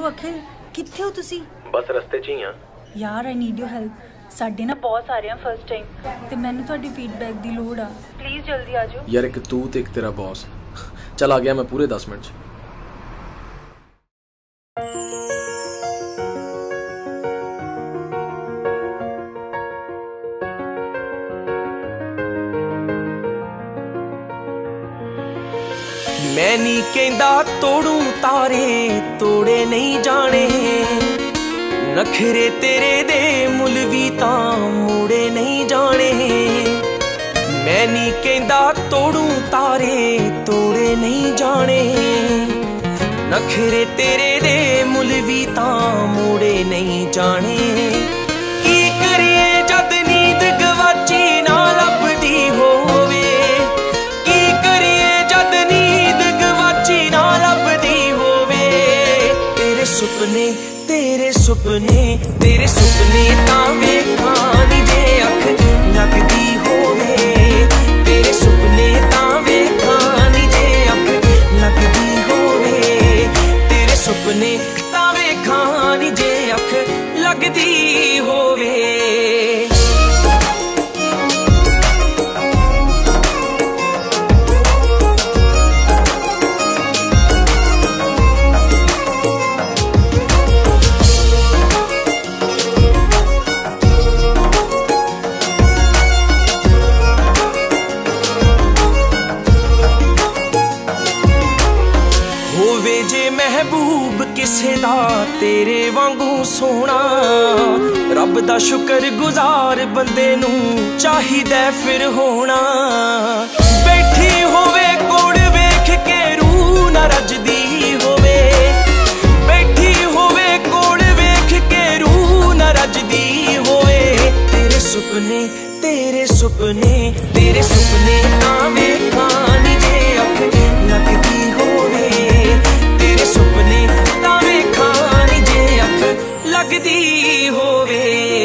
अखिल कित्थे हो तुसी? बस रस्ते च ही हाँ यार आई नीड योर हेल्प। साडे ना बहुत सारे हैं फर्स्ट टाइम ते मैनू तुहाडी फीडबैक दी लोड़ आ। प्लीज़ जल्दी आ जाओ यार। एक तू ते एक तेरा बॉस। चल आ गया मैं पूरे 10 मिनट च। मैं नी कहंदा तोड़ू तारे तोड़े नहीं जाने, नखरे तेरे दे मुल भी तां मुड़े नहीं जाने। मैं नी कहंदा तोड़ू तारे तोड़े नहीं जाने, नखरे तेरे दे मुल भी तां मुड़े नहीं जाने। की करिए जद नींद गवाची ना लभदी होवे, की करिए जद नींद गवाची ना लभदी होवे। तेरे सुपने तेरे सुपने तेरे सुपने तां वेखां नी जे अख लगदी होवे। तेरे सुपने तां वेखां नी जे अख लगदी होवे। तेरे सुपने तां वेखां नी जे अख लगदी होवे। होवे जे महबूब किसे दा तेरे वांगू सोना, रब दा शुक्र गुजार बंदे नू चाहिदा फिर होना। बैठी होवे कोड़ वेख के रूह न रजदी होवे, बैठी होवे कोड़ वेख के रूह न रजदी होवे। तेरे सुपने तेरे सुपने तेरे सुपने तां वेखां नी जे अख लगदी होवे। तेरे सुपने तां वेखां नी जे अख लगदी होवे।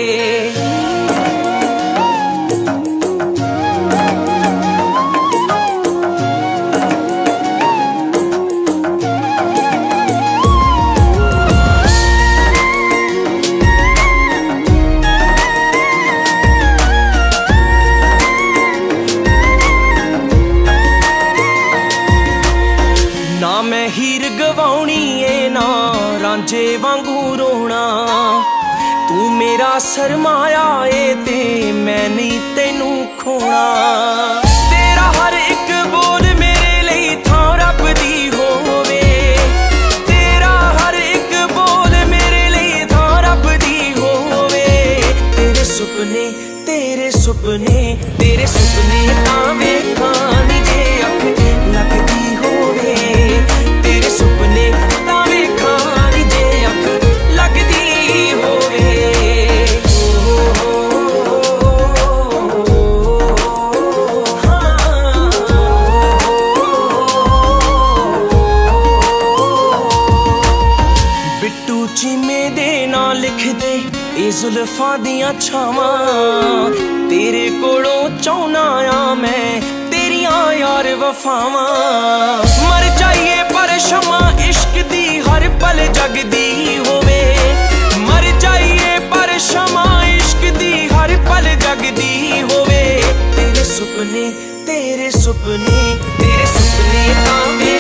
ना मैं हीर गवाउणी ए ना रांझे वांगू रोना, तू मेरा सरमाया ए ते मैं नहीं तेनू खोना। तेरा हर एक बोल मेरे लिए थां रब दी होवे, तेरा हर एक बोल मेरे लिए थां रब दी होवे। तेरे सुपने तेरे सुपने तेरे सुपने तां वेखां नी जे अख लगदी होवे। तेरे सुपने तां वेखां नी जे अख लगदी होवे। बिट्टू चीमे दे ना लिख दे ए जुल्फां दियां छावां, तेरे कोलों चाहुना आ मैं तेरियां यार वफावां। मर जाइए पर शमा इश्क दी हर पल जगदी होवे, मर जाइए पर शमा इश्क दी हर पल जगदी होवे। तेरे सुपने तेरे सुपने तेरे सुपने तां